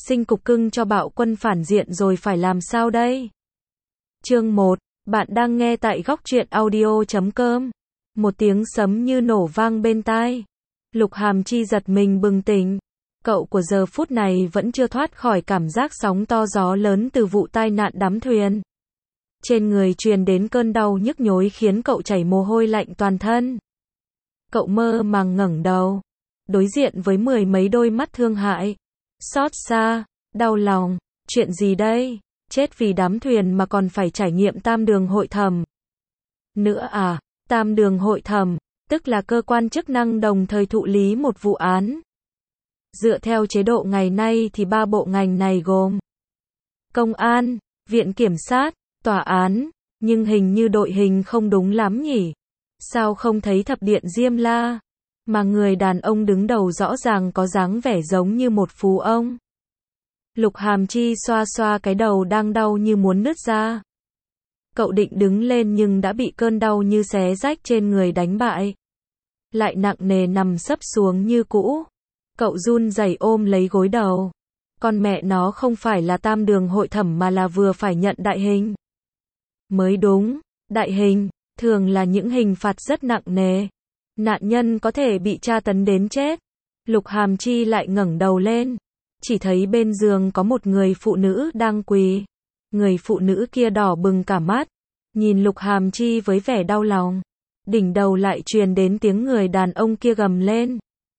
sinh cục cưng cho bạo quân phản diện rồi phải làm sao đây? Chương 1, bạn đang nghe tại góc truyện audio.com. Một tiếng sấm như nổ vang bên tai. Lục Hàm Chi giật mình bừng tỉnh. Cậu của giờ phút này vẫn chưa thoát khỏi cảm giác sóng to gió lớn từ vụ tai nạn đắm thuyền. Trên người truyền đến cơn đau nhức nhối khiến cậu chảy mồ hôi lạnh toàn thân. Cậu mơ màng ngẩng đầu, đối diện với mười mấy đôi mắt thương hại, xót xa, đau lòng. Chuyện gì đây? Chết vì đắm thuyền mà còn phải trải nghiệm tam đường hội thẩm. Nữa à? Tam đường hội thẩm, tức là cơ quan chức năng đồng thời thụ lý một vụ án. Dựa theo chế độ ngày nay thì 3 bộ ngành này gồm công an, viện kiểm sát, tòa án, nhưng hình như đội hình không đúng lắm nhỉ? Sao không thấy thập điện Diêm La, mà người đàn ông đứng đầu rõ ràng có dáng vẻ giống như một phú ông. Lục Hàm Chi xoa xoa cái đầu đang đau như muốn nứt ra. Cậu định đứng lên nhưng đã bị cơn đau như xé rách trên người đánh bại. Lại nặng nề nằm sấp xuống như cũ. Cậu run rẩy ôm lấy gối đầu. Con mẹ nó không phải là tam đường hội thẩm mà là vừa phải nhận đại hình. Mới đúng, đại hình, thường là những hình phạt rất nặng nề. Nạn nhân có thể bị tra tấn đến chết. Lục Hàm Chi lại ngẩng đầu lên. Chỉ thấy bên giường có một người phụ nữ đang quỳ. Người phụ nữ kia đỏ bừng cả mắt. Nhìn Lục Hàm Chi với vẻ đau lòng. Đỉnh đầu lại truyền đến tiếng người đàn ông kia gầm lên.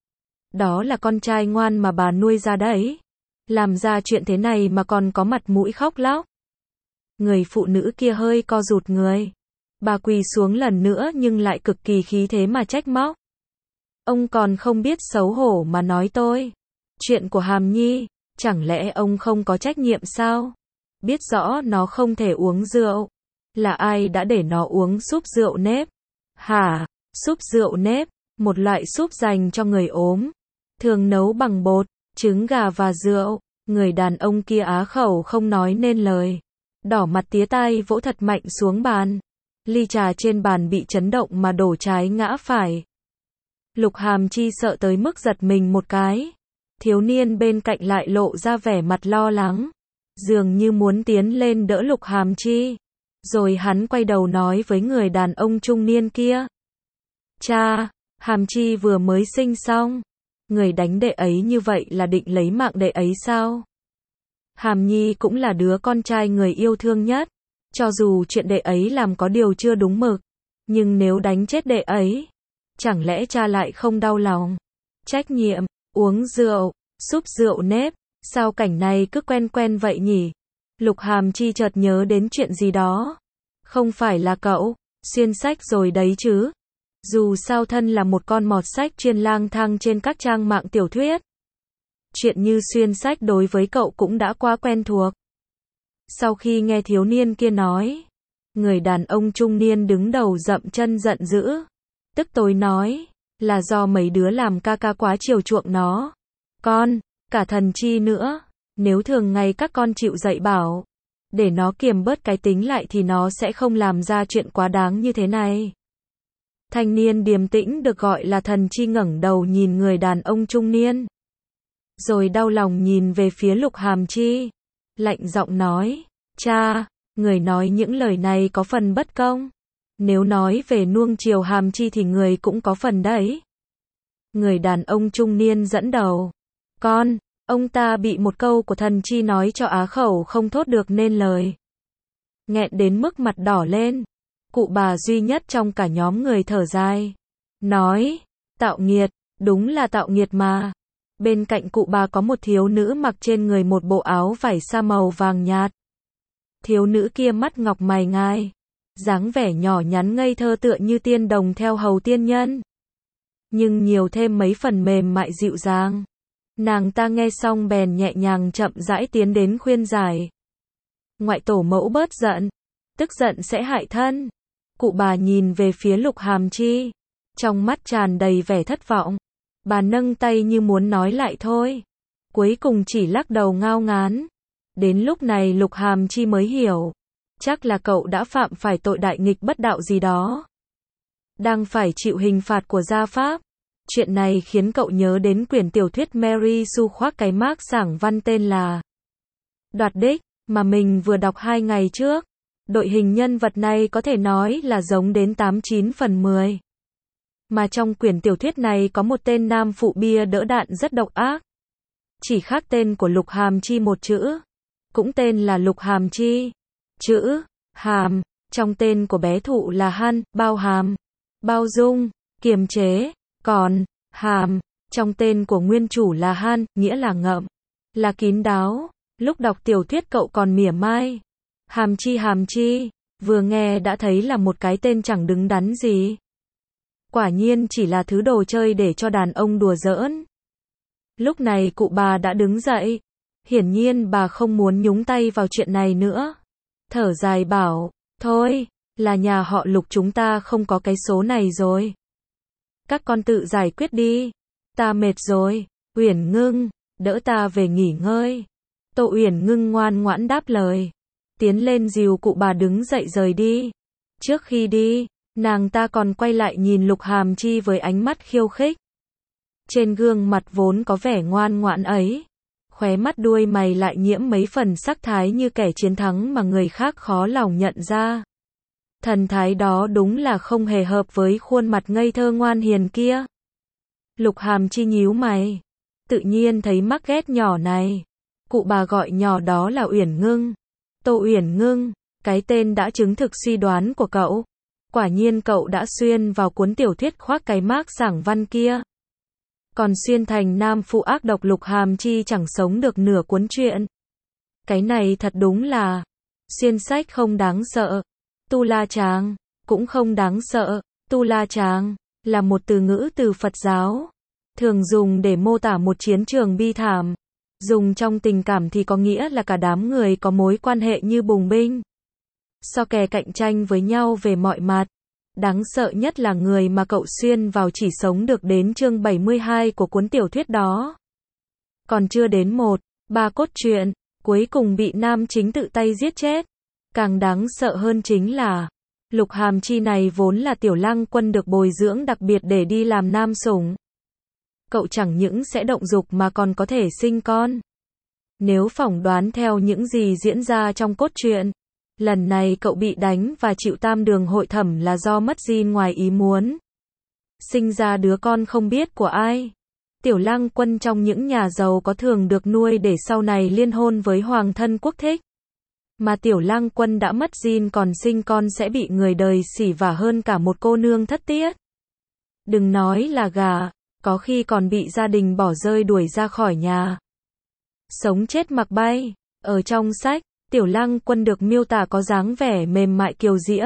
Đó là con trai ngoan mà bà nuôi ra đấy. Làm ra chuyện thế này mà còn có mặt mũi khóc lóc. Người phụ nữ kia hơi co rụt người. Bà quỳ xuống lần nữa nhưng lại cực kỳ khí thế mà trách móc. Ông còn không biết xấu hổ mà nói tôi. Chuyện của Hàm Nhi, chẳng lẽ ông không có trách nhiệm sao? Biết rõ nó không thể uống rượu. Là ai đã để nó uống súp rượu nếp? Hả? Súp rượu nếp, một loại súp dành cho người ốm. Thường nấu bằng bột, trứng gà và rượu. Người đàn ông kia á khẩu không nói nên lời. Đỏ mặt tía tai vỗ thật mạnh xuống bàn. Ly trà trên bàn bị chấn động mà đổ trái ngã phải. Lục Hàm Chi sợ tới mức giật mình một cái. Thiếu niên bên cạnh lại lộ ra vẻ mặt lo lắng. Dường như muốn tiến lên đỡ Lục Hàm Chi. Rồi hắn quay đầu nói với người đàn ông trung niên kia. Cha, Hàm Chi vừa mới sinh xong. Người đánh đệ ấy như vậy là định lấy mạng đệ ấy sao? Hàm Nhi cũng là đứa con trai người yêu thương nhất. Cho dù chuyện đệ ấy làm có điều chưa đúng mực. Nhưng nếu đánh chết đệ ấy, chẳng lẽ cha lại không đau lòng? Trách nhiệm, uống rượu, súp rượu nếp, sao cảnh này cứ quen quen vậy nhỉ? Lục Hàm Chi chợt nhớ đến chuyện gì đó. Không phải là cậu, xuyên sách rồi đấy chứ? Dù sao thân là một con mọt sách chuyên lang thang trên các trang mạng tiểu thuyết. Chuyện như xuyên sách đối với cậu cũng đã quá quen thuộc. Sau khi nghe thiếu niên kia nói, người đàn ông trung niên đứng đầu dậm chân giận dữ. Tức tối nói, là do mấy đứa làm ca ca quá chiều chuộng nó. Con, cả Thần Chi nữa, nếu thường ngày các con chịu dạy bảo, để nó kiềm bớt cái tính lại thì nó sẽ không làm ra chuyện quá đáng như thế này. Thanh niên điềm tĩnh được gọi là Thần Chi ngẩng đầu nhìn người đàn ông trung niên. Rồi đau lòng nhìn về phía Lục Hàm Chi. Lạnh giọng nói, cha, người nói những lời này có phần bất công. Nếu nói về nuông chiều Hàm Chi thì người cũng có phần đấy. Người đàn ông trung niên dẫn đầu. Con, ông ta bị một câu của Thần Chi nói cho á khẩu không thốt được nên lời. Nghẹn đến mức mặt đỏ lên. Cụ bà duy nhất trong cả nhóm người thở dài. Nói, tạo nghiệt, đúng là tạo nghiệt mà. Bên cạnh cụ bà có một thiếu nữ mặc trên người một bộ áo vải sa màu vàng nhạt. Thiếu nữ kia mắt ngọc mày ngai. Dáng vẻ nhỏ nhắn ngây thơ tựa như tiên đồng theo hầu tiên nhân. Nhưng nhiều thêm mấy phần mềm mại dịu dàng. Nàng ta nghe xong bèn nhẹ nhàng chậm rãi tiến đến khuyên giải. Ngoại tổ mẫu bớt giận. Tức giận sẽ hại thân. Cụ bà nhìn về phía Lục Hàm Chi. Trong mắt tràn đầy vẻ thất vọng. Bà nâng tay như muốn nói lại thôi. Cuối cùng chỉ lắc đầu ngao ngán. Đến lúc này Lục Hàm Chi mới hiểu. Chắc là cậu đã phạm phải tội đại nghịch bất đạo gì đó. Đang phải chịu hình phạt của gia pháp. Chuyện này khiến cậu nhớ đến quyển tiểu thuyết Mary Sue khoác cái mác giảng văn tên là Đoạt đích, mà mình vừa đọc 2 ngày trước. Đội hình nhân vật này có thể nói là giống đến 89 phần 10. Mà trong quyển tiểu thuyết này có một tên nam phụ bia đỡ đạn rất độc ác. Chỉ khác tên của Lục Hàm Chi một chữ. Cũng tên là Lục Hàm Chi. Chữ hàm trong tên của bé thụ là Han, bao hàm, bao dung, kiềm chế. Còn hàm trong tên của nguyên chủ là Han, nghĩa là ngậm, là kín đáo. Lúc đọc tiểu thuyết cậu còn mỉa mai. Hàm chi, vừa nghe đã thấy là một cái tên chẳng đứng đắn gì. Quả nhiên chỉ là thứ đồ chơi để cho đàn ông đùa giỡn. Lúc này cụ bà đã đứng dậy. Hiển nhiên bà không muốn nhúng tay vào chuyện này nữa. Thở dài bảo, thôi, là nhà họ Lục chúng ta không có cái số này rồi. Các con tự giải quyết đi. Ta mệt rồi. Uyển Ngưng, đỡ ta về nghỉ ngơi. Tô Uyển Ngưng ngoan ngoãn đáp lời. Tiến lên dìu cụ bà đứng dậy rời đi. Trước khi đi, nàng ta còn quay lại nhìn Lục Hàm Chi với ánh mắt khiêu khích. Trên gương mặt vốn có vẻ ngoan ngoãn ấy, khóe mắt đuôi mày lại nhiễm mấy phần sắc thái như kẻ chiến thắng mà người khác khó lòng nhận ra. Thần thái đó đúng là không hề hợp với khuôn mặt ngây thơ ngoan hiền kia. Lục Hàm Chi nhíu mày, tự nhiên thấy mắc ghét nhỏ này. Cụ bà gọi nhỏ đó là Uyển Ngưng. Tô Uyển Ngưng, cái tên đã chứng thực suy đoán của cậu. Quả nhiên cậu đã xuyên vào cuốn tiểu thuyết khoác cái mác giảng văn kia. Còn xuyên thành nam phụ ác độc Lục Hàm Chi chẳng sống được nửa cuốn truyện. Cái này thật đúng là xuyên sách không đáng sợ. Tu La Chàng cũng không đáng sợ. Tu La Chàng là một từ ngữ từ Phật giáo, thường dùng để mô tả một chiến trường bi thảm. Dùng trong tình cảm thì có nghĩa là cả đám người có mối quan hệ như bùng binh, so kè cạnh tranh với nhau về mọi mặt. Đáng sợ nhất là người mà cậu xuyên vào chỉ sống được đến chương 72 của cuốn tiểu thuyết đó. Còn chưa đến 1/3 cốt truyện, cuối cùng bị nam chính tự tay giết chết. Càng đáng sợ hơn chính là, Lục Hàm Chi này vốn là tiểu lang quân được bồi dưỡng đặc biệt để đi làm nam sủng. Cậu chẳng những sẽ động dục mà còn có thể sinh con. Nếu phỏng đoán theo những gì diễn ra trong cốt truyện, lần này cậu bị đánh và chịu tam đường hội thẩm là do mất gene ngoài ý muốn. Sinh ra đứa con không biết của ai. Tiểu lang quân trong những nhà giàu có thường được nuôi để sau này liên hôn với hoàng thân quốc thích. Mà tiểu lang quân đã mất gene còn sinh con sẽ bị người đời xỉ vả hơn cả một cô nương thất tiết. Đừng nói là gà, có khi còn bị gia đình bỏ rơi đuổi ra khỏi nhà. Sống chết mặc bay. Ở trong sách, tiểu lang quân được miêu tả có dáng vẻ mềm mại kiều diễm,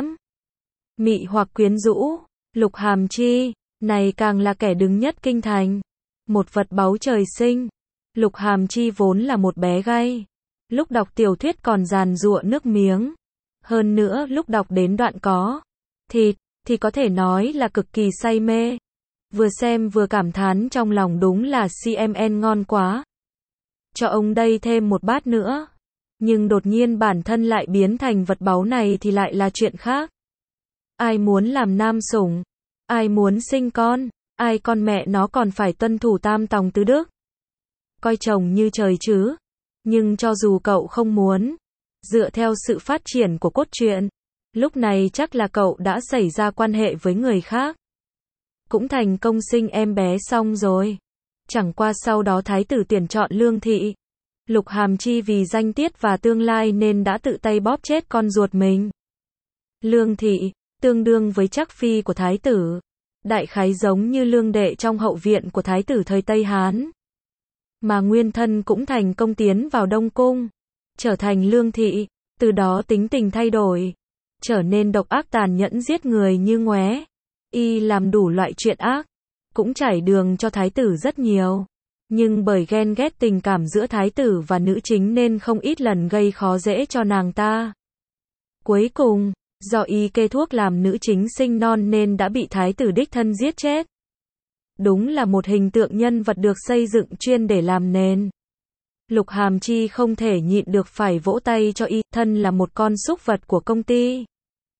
mị hoặc quyến rũ. Lục Hàm Chi này càng là kẻ đứng nhất kinh thành, một vật báu trời sinh. Lục Hàm Chi vốn là một bé gay, lúc đọc tiểu thuyết còn giàn giụa nước miếng. Hơn nữa lúc đọc đến đoạn có thịt thì có thể nói là cực kỳ say mê. Vừa xem vừa cảm thán trong lòng đúng là CMN ngon quá. Cho ông đây thêm một bát nữa. Nhưng đột nhiên bản thân lại biến thành vật báu này thì lại là chuyện khác. Ai muốn làm nam sủng? Ai muốn sinh con? Ai con mẹ nó còn phải tuân thủ tam tòng tứ đức? Coi chồng như trời chứ. Nhưng cho dù cậu không muốn, dựa theo sự phát triển của cốt truyện, lúc này chắc là cậu đã xảy ra quan hệ với người khác. Cũng thành công sinh em bé xong rồi. Chẳng qua sau đó thái tử tuyển chọn Lương Thị. Lục Hàm Chi vì danh tiết và tương lai nên đã tự tay bóp chết con ruột mình. Lương Thị, tương đương với Trác Phi của thái tử. Đại khái giống như Lương Đệ trong hậu viện của thái tử thời Tây Hán. Mà nguyên thân cũng thành công tiến vào Đông Cung, trở thành Lương Thị, từ đó tính tình thay đổi, trở nên độc ác tàn nhẫn giết người như ngoé. Y làm đủ loại chuyện ác, cũng trải đường cho thái tử rất nhiều. Nhưng bởi ghen ghét tình cảm giữa thái tử và nữ chính nên không ít lần gây khó dễ cho nàng ta. Cuối cùng, do y kê thuốc làm nữ chính sinh non nên đã bị thái tử đích thân giết chết. Đúng là một hình tượng nhân vật được xây dựng chuyên để làm nền. Lục Hàm Chi không thể nhịn được phải vỗ tay cho y, thân là một con súc vật của công ty.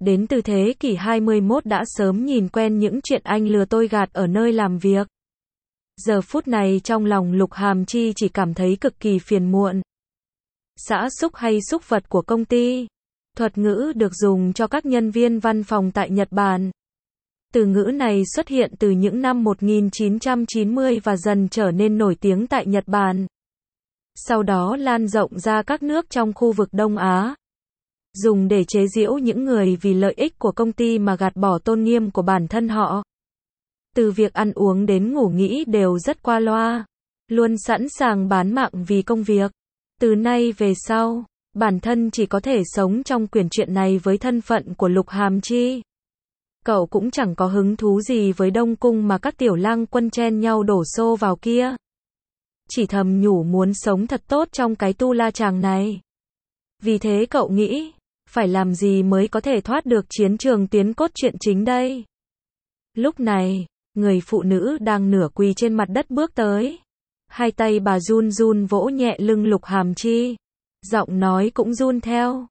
đến từ thế kỷ 21 đã sớm nhìn quen những chuyện anh lừa tôi gạt ở nơi làm việc. Giờ phút này trong lòng Lục Hàm Chi chỉ cảm thấy cực kỳ phiền muộn. Xã xúc hay xúc vật của công ty. Thuật ngữ được dùng cho các nhân viên văn phòng tại Nhật Bản. Từ ngữ này xuất hiện từ những năm 1990 và dần trở nên nổi tiếng tại Nhật Bản. Sau đó lan rộng ra các nước trong khu vực Đông Á. Dùng để chế giễu những người vì lợi ích của công ty mà gạt bỏ tôn nghiêm của bản thân họ. Từ việc ăn uống đến ngủ nghỉ đều rất qua loa. Luôn sẵn sàng bán mạng vì công việc. Từ nay về sau, bản thân chỉ có thể sống trong quyển truyện này với thân phận của Lục Hàm Chi. Cậu cũng chẳng có hứng thú gì với Đông Cung mà các tiểu lang quân chen nhau đổ xô vào kia. Chỉ thầm nhủ muốn sống thật tốt trong cái tu la chàng này. Vì thế cậu nghĩ, phải làm gì mới có thể thoát được chiến trường tuyến cốt truyện chính đây. Lúc này, người phụ nữ đang nửa quỳ trên mặt đất bước tới. Hai tay bà run run vỗ nhẹ lưng Lục Hàm Chi. Giọng nói cũng run theo.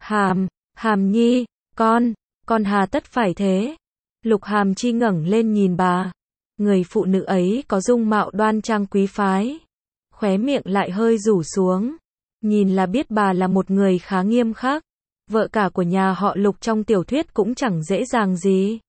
Hàm Nhi, con hà tất phải thế. Lục Hàm Chi ngẩng lên nhìn bà. Người phụ nữ ấy có dung mạo đoan trang quý phái. Khóe miệng lại hơi rủ xuống. Nhìn là biết bà là một người khá nghiêm khắc. Vợ cả của nhà họ Lục trong tiểu thuyết cũng chẳng dễ dàng gì.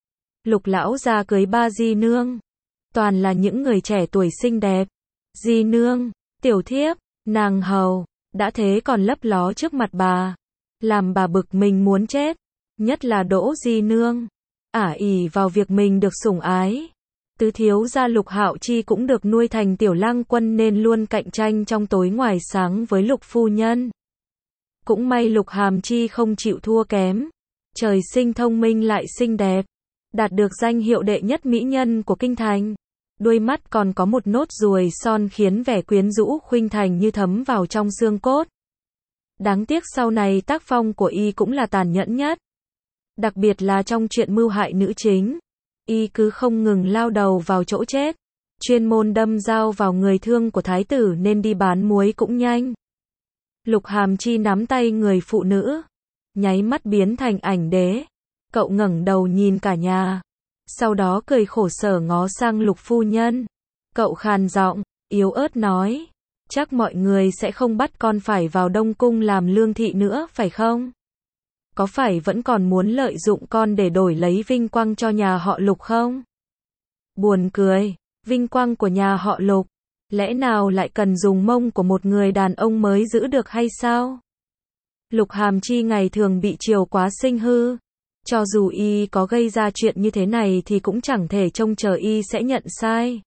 Lục lão gia cưới 3 di nương. Toàn là những người trẻ tuổi xinh đẹp. Di nương, tiểu thiếp, nàng hầu, đã thế còn lấp ló trước mặt bà. Làm bà bực mình muốn chết. Nhất là Đỗ di nương. Ỷ vào việc mình được sủng ái. Tứ thiếu gia Lục Hạo Chi cũng được nuôi thành tiểu lang quân nên luôn cạnh tranh trong tối ngoài sáng với Lục phu nhân. Cũng may Lục Hàm Chi không chịu thua kém. Trời sinh thông minh lại xinh đẹp. Đạt được danh hiệu đệ nhất mỹ nhân của kinh thành. Đuôi mắt còn có một nốt ruồi son khiến vẻ quyến rũ khuynh thành như thấm vào trong xương cốt. Đáng tiếc sau này tác phong của y cũng là tàn nhẫn nhất. Đặc biệt là trong chuyện mưu hại nữ chính. Y cứ không ngừng lao đầu vào chỗ chết. Chuyên môn đâm dao vào người thương của thái tử nên đi bán muối cũng nhanh. Lục Hàm Chi nắm tay người phụ nữ. Nháy mắt biến thành ảnh đế. Cậu ngẩng đầu nhìn cả nhà. Sau đó cười khổ sở ngó sang Lục phu nhân. Cậu khàn giọng, yếu ớt nói. Chắc mọi người sẽ không bắt con phải vào Đông Cung làm lương thị nữa phải không? Có phải vẫn còn muốn lợi dụng con để đổi lấy vinh quang cho nhà họ Lục không? Buồn cười, vinh quang của nhà họ Lục, lẽ nào lại cần dùng mông của một người đàn ông mới giữ được hay sao? Lục Hàm Chi ngày thường bị chiều quá sinh hư. Cho dù y có gây ra chuyện như thế này thì cũng chẳng thể trông chờ y sẽ nhận sai.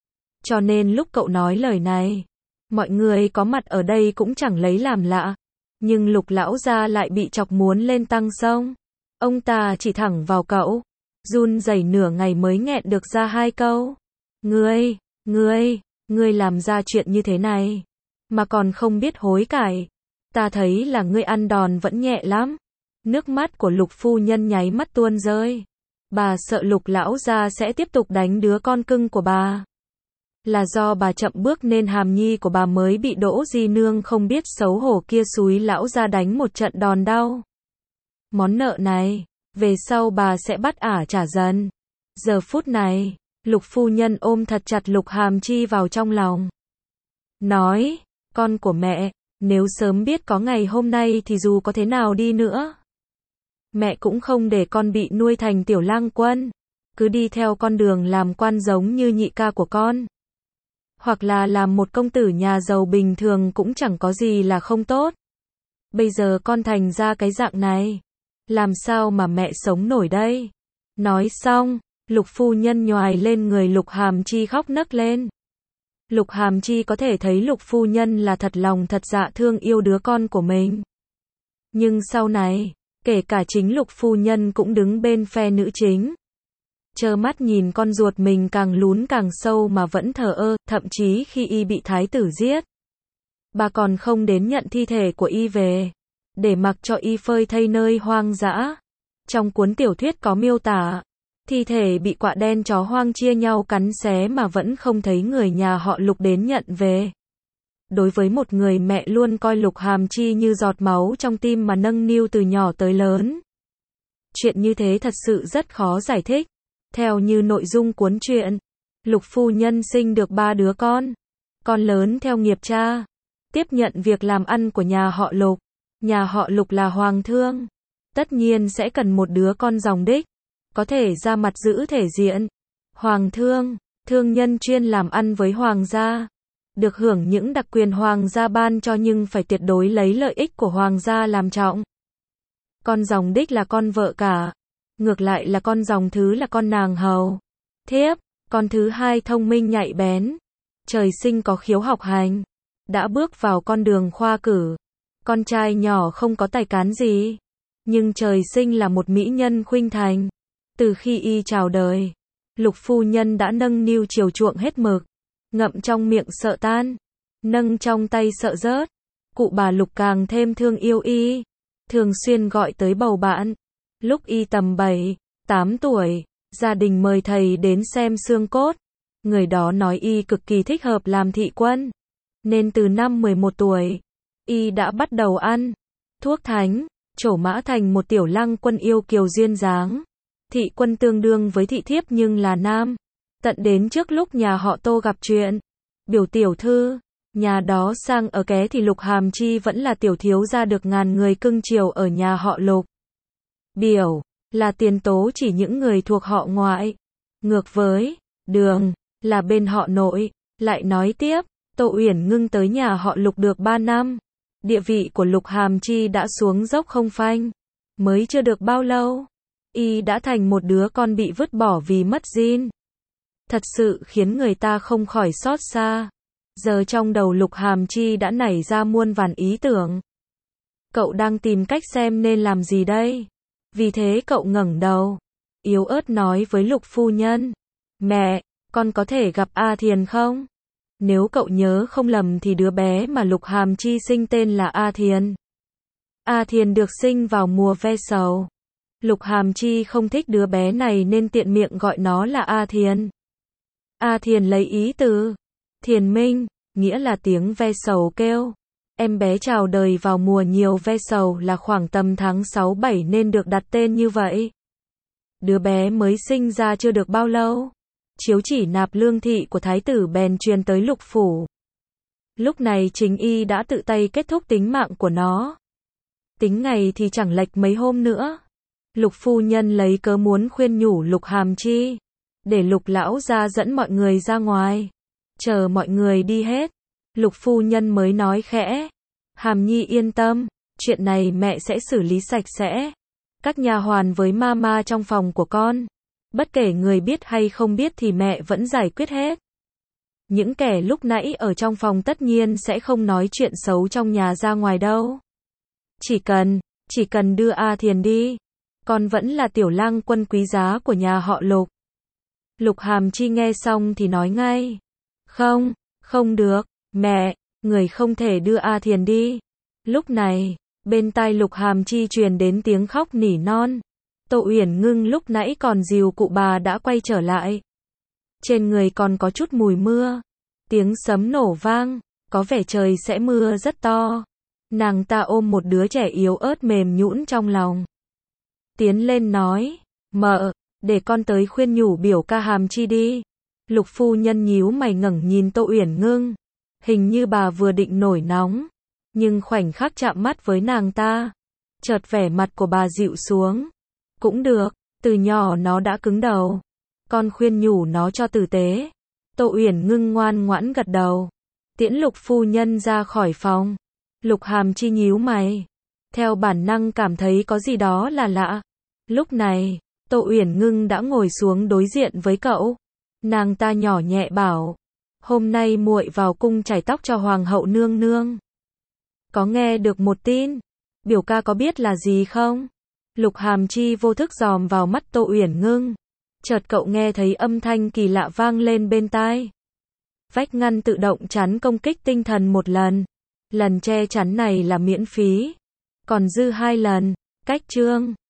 Cho nên lúc cậu nói lời này, mọi người có mặt ở đây cũng chẳng lấy làm lạ. Nhưng Lục lão gia lại bị chọc muốn lên tăng sông. Ông ta chỉ thẳng vào cậu, run rẩy nửa ngày mới nghẹn được ra 2 câu. Ngươi làm ra chuyện như thế này, mà còn không biết hối cải. Ta thấy là ngươi ăn đòn vẫn nhẹ lắm. Nước mắt của Lục phu nhân nháy mắt tuôn rơi. Bà sợ Lục lão gia sẽ tiếp tục đánh đứa con cưng của bà. Là do bà chậm bước nên Hàm Nhi của bà mới bị Đỗ di nương không biết xấu hổ kia xúi lão gia đánh một trận đòn đau. Món nợ này, về sau bà sẽ bắt trả dần. Giờ phút này, Lục phu nhân ôm thật chặt Lục Hàm Chi vào trong lòng. Nói, con của mẹ, nếu sớm biết có ngày hôm nay thì dù có thế nào đi nữa, mẹ cũng không để con bị nuôi thành tiểu lang quân. Cứ đi theo con đường làm quan giống như nhị ca của con. Hoặc là làm một công tử nhà giàu bình thường cũng chẳng có gì là không tốt. Bây giờ con thành ra cái dạng này. Làm sao mà mẹ sống nổi đây? Nói xong, Lục phu nhân nhoài lên người Lục Hàm Chi khóc nấc lên. Lục Hàm Chi có thể thấy Lục phu nhân là thật lòng thật dạ thương yêu đứa con của mình. Nhưng sau này, kể cả chính Lục phu nhân cũng đứng bên phe nữ chính. Trơ mắt nhìn con ruột mình càng lún càng sâu mà vẫn thờ ơ, thậm chí khi y bị thái tử giết. Bà còn không đến nhận thi thể của y về, để mặc cho y phơi thây nơi hoang dã. Trong cuốn tiểu thuyết có miêu tả, thi thể bị quạ đen chó hoang chia nhau cắn xé mà vẫn không thấy người nhà họ Lục đến nhận về. Đối với một người mẹ luôn coi Lục Hàm Chi như giọt máu trong tim mà nâng niu từ nhỏ tới lớn. Chuyện như thế thật sự rất khó giải thích. Theo như nội dung cuốn truyện, Lục phu nhân sinh được 3 đứa con. Con lớn theo nghiệp cha, tiếp nhận việc làm ăn của nhà họ Lục. Nhà họ Lục là hoàng thương, tất nhiên sẽ cần một đứa con dòng đích, có thể ra mặt giữ thể diện. Hoàng thương, thương nhân chuyên làm ăn với hoàng gia, được hưởng những đặc quyền hoàng gia ban cho nhưng phải tuyệt đối lấy lợi ích của hoàng gia làm trọng. Con dòng đích là con vợ cả, ngược lại là con dòng thứ là con nàng hầu. Thiếp, con thứ hai thông minh nhạy bén, trời sinh có khiếu học hành, đã bước vào con đường khoa cử. Con trai nhỏ không có tài cán gì, nhưng trời sinh là một mỹ nhân khuynh thành. Từ khi y chào đời, Lục phu nhân đã nâng niu chiều chuộng hết mực, ngậm trong miệng sợ tan, nâng trong tay sợ rớt. Cụ bà Lục càng thêm thương yêu y, thường xuyên gọi tới bầu bạn. Lúc y tầm 7, 8 tuổi, gia đình mời thầy đến xem xương cốt. Người đó nói y cực kỳ thích hợp làm thị quân, nên từ năm 11 tuổi, y đã bắt đầu ăn thuốc thánh, trổ mã thành một tiểu lăng quân yêu kiều duyên dáng. Thị quân tương đương với thị thiếp nhưng là nam. Tận đến trước lúc nhà họ Tô gặp chuyện, biểu tiểu thư, nhà đó sang ở ké thì Lục Hàm Chi vẫn là tiểu thiếu gia được ngàn người cưng chiều ở nhà họ Lục. Biểu là tiền tố chỉ những người thuộc họ ngoại. Ngược với Đường là bên họ nội. Lại nói tiếp, Tô Uyển Ngưng tới nhà họ Lục được 3 năm. Địa vị của Lục Hàm Chi đã xuống dốc không phanh. Mới chưa được bao lâu, y đã thành một đứa con bị vứt bỏ vì mất gin. Thật sự khiến người ta không khỏi xót xa. Giờ trong đầu Lục Hàm Chi đã nảy ra muôn vàn ý tưởng. Cậu đang tìm cách xem nên làm gì đây? Vì thế cậu ngẩng đầu, yếu ớt nói với Lục phu nhân. Mẹ, con có thể gặp A Thiền không? Nếu cậu nhớ không lầm thì đứa bé mà Lục Hàm Chi sinh tên là A Thiền. A Thiền được sinh vào mùa ve sầu. Lục Hàm Chi không thích đứa bé này nên tiện miệng gọi nó là A Thiền. A Thiền lấy ý từ Thiền Minh, nghĩa là tiếng ve sầu kêu. Em bé chào đời vào mùa nhiều ve sầu là khoảng tầm tháng 6-7 nên được đặt tên như vậy. Đứa bé mới sinh ra chưa được bao lâu, chiếu chỉ nạp lương thị của thái tử bèn truyền tới Lục phủ. Lúc này chính y đã tự tay kết thúc tính mạng của nó. Tính ngày thì chẳng lệch mấy hôm nữa. Lục phu nhân lấy cớ muốn khuyên nhủ Lục Hàm Chi, để Lục lão gia dẫn mọi người ra ngoài. Chờ mọi người đi hết, Lục phu nhân mới nói khẽ, Hàm Nhi yên tâm, chuyện này mẹ sẽ xử lý sạch sẽ. Các nha hoàn với mama trong phòng của con, bất kể người biết hay không biết thì mẹ vẫn giải quyết hết. Những kẻ lúc nãy ở trong phòng tất nhiên sẽ không nói chuyện xấu trong nhà ra ngoài đâu. Chỉ cần đưa A Thiền đi, con vẫn là tiểu lang quân quý giá của nhà họ Lục. Lục Hàm Chi nghe xong thì nói ngay, không được, mẹ, người không thể đưa A Thiền đi. Lúc này, bên tai Lục Hàm Chi truyền đến tiếng khóc nỉ non. Tô Uyển Ngưng lúc nãy còn dìu cụ bà đã quay trở lại. Trên người còn có chút mùi mưa. Tiếng sấm nổ vang, có vẻ trời sẽ mưa rất to. Nàng ta ôm một đứa trẻ yếu ớt mềm nhũn trong lòng. Tiến lên nói, mợ, để con tới khuyên nhủ biểu ca Hàm Chi đi. Lục phu nhân nhíu mày ngẩng nhìn Tô Uyển Ngưng. Hình như bà vừa định nổi nóng, nhưng khoảnh khắc chạm mắt với nàng ta, chợt vẻ mặt của bà dịu xuống. Cũng được, từ nhỏ nó đã cứng đầu. Con khuyên nhủ nó cho tử tế. Tô Uyển Ngưng ngoan ngoãn gật đầu. Tiễn Lục phu nhân ra khỏi phòng. Lục Hàm Chi nhíu mày, theo bản năng cảm thấy có gì đó là lạ. Lúc này, Tô Uyển Ngưng đã ngồi xuống đối diện với cậu. Nàng ta nhỏ nhẹ bảo, hôm nay muội vào cung chải tóc cho hoàng hậu nương nương. Có nghe được một tin, biểu ca có biết là gì không? Lục Hàm Chi vô thức dòm vào mắt Tô Uyển Ngưng. Chợt cậu nghe thấy âm thanh kỳ lạ vang lên bên tai. Vách ngăn tự động chắn công kích tinh thần một lần. Lần che chắn này là miễn phí, còn dư 2 lần. Cách chương